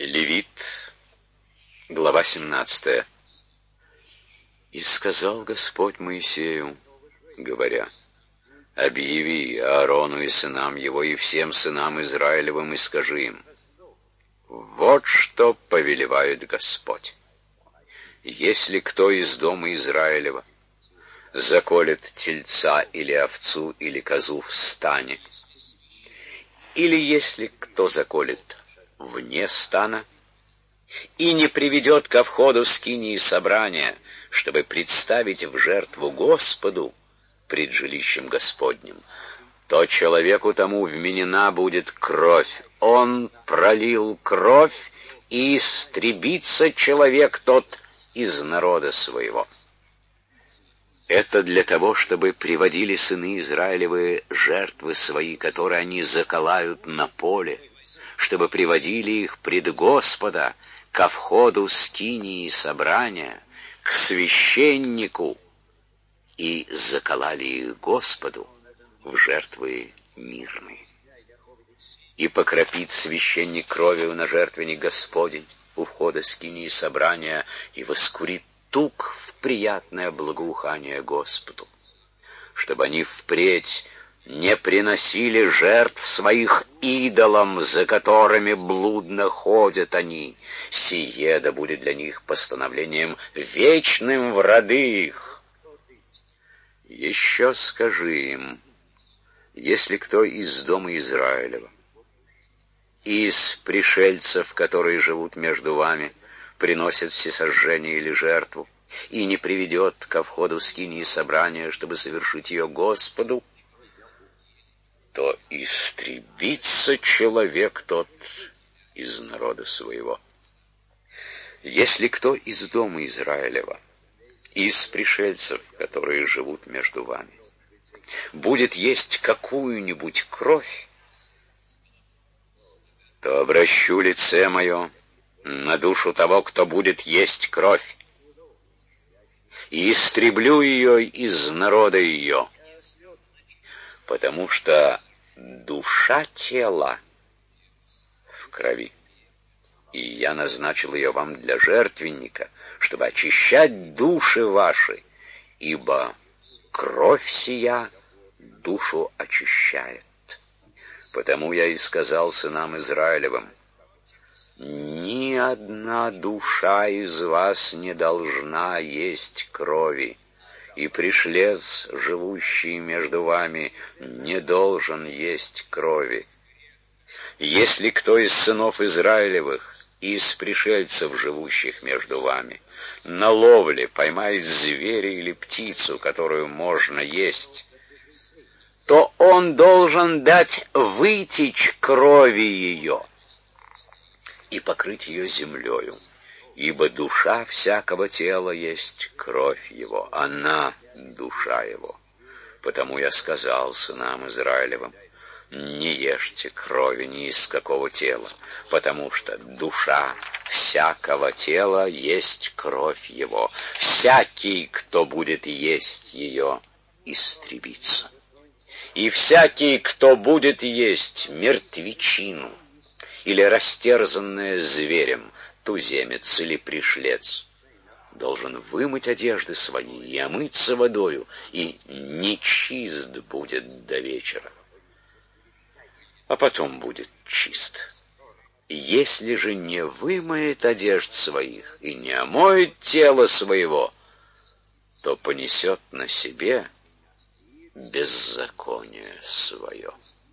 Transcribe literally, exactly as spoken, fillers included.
Левит, глава семнадцатая. «И сказал Господь Моисею, говоря, объяви Аарону и сынам его, и всем сынам Израилевым, и скажи им, вот что повелевает Господь. Если кто из дома Израилева заколет тельца или овцу или козу в стане, или если кто заколет вне стана и не приведет ко входу скинии собрания, чтобы представить в жертву Господу пред жилищем Господним, то человеку тому вменена будет кровь. Он пролил кровь, и истребится человек тот из народа своего. Это для того, чтобы приводили сыны Израилевы жертвы свои, которые они заколают на поле, чтобы приводили их пред Господа ко входу скинии собрания, к священнику, и заколали их Господу в жертвы мирные. И покропит священник кровью на жертвенник Господень у входа скинии собрания, и воскурит тук в приятное благоухание Господу, чтобы они впредь не приносили жертв своих идолам, за которыми блудно ходят они. Сие да будет для них постановлением вечным в роды их. Еще скажи им, если кто из дома Израилева, из пришельцев, которые живут между вами, приносит всесожжение или жертву, и не приведет ко входу скинии собрания, чтобы совершить ее Господу, то истребится человек тот из народа своего. Если кто из дома Израилева, из пришельцев, которые живут между вами, будет есть какую-нибудь кровь, то обращу лице мое на душу того, кто будет есть кровь, и истреблю ее из народа ее, потому что душа тела в крови, и я назначил ее вам для жертвенника, чтобы очищать души ваши, ибо кровь сия душу очищает. Потому я и сказал сынам Израилевым, ни одна душа из вас не должна есть крови, и пришлец, живущий между вами, не должен есть крови. Если кто из сынов Израилевых и из пришельцев, живущих между вами, на ловле поймает зверя или птицу, которую можно есть, то он должен дать вытечь крови ее и покрыть ее землею, ибо душа всякого тела есть кровь его, она душа его. Потому я сказал сынам Израилевым, не ешьте крови ни из какого тела, потому что душа всякого тела есть кровь его. Всякий, кто будет есть ее, истребится. И всякий, кто будет есть мертвечину или растерзанное зверем, туземец или пришлец, должен вымыть одежды свои и омыться водою, и нечист будет до вечера, а потом будет чист. Если же не вымоет одежд своих и не омоет тело своего, то понесет на себе беззаконие свое.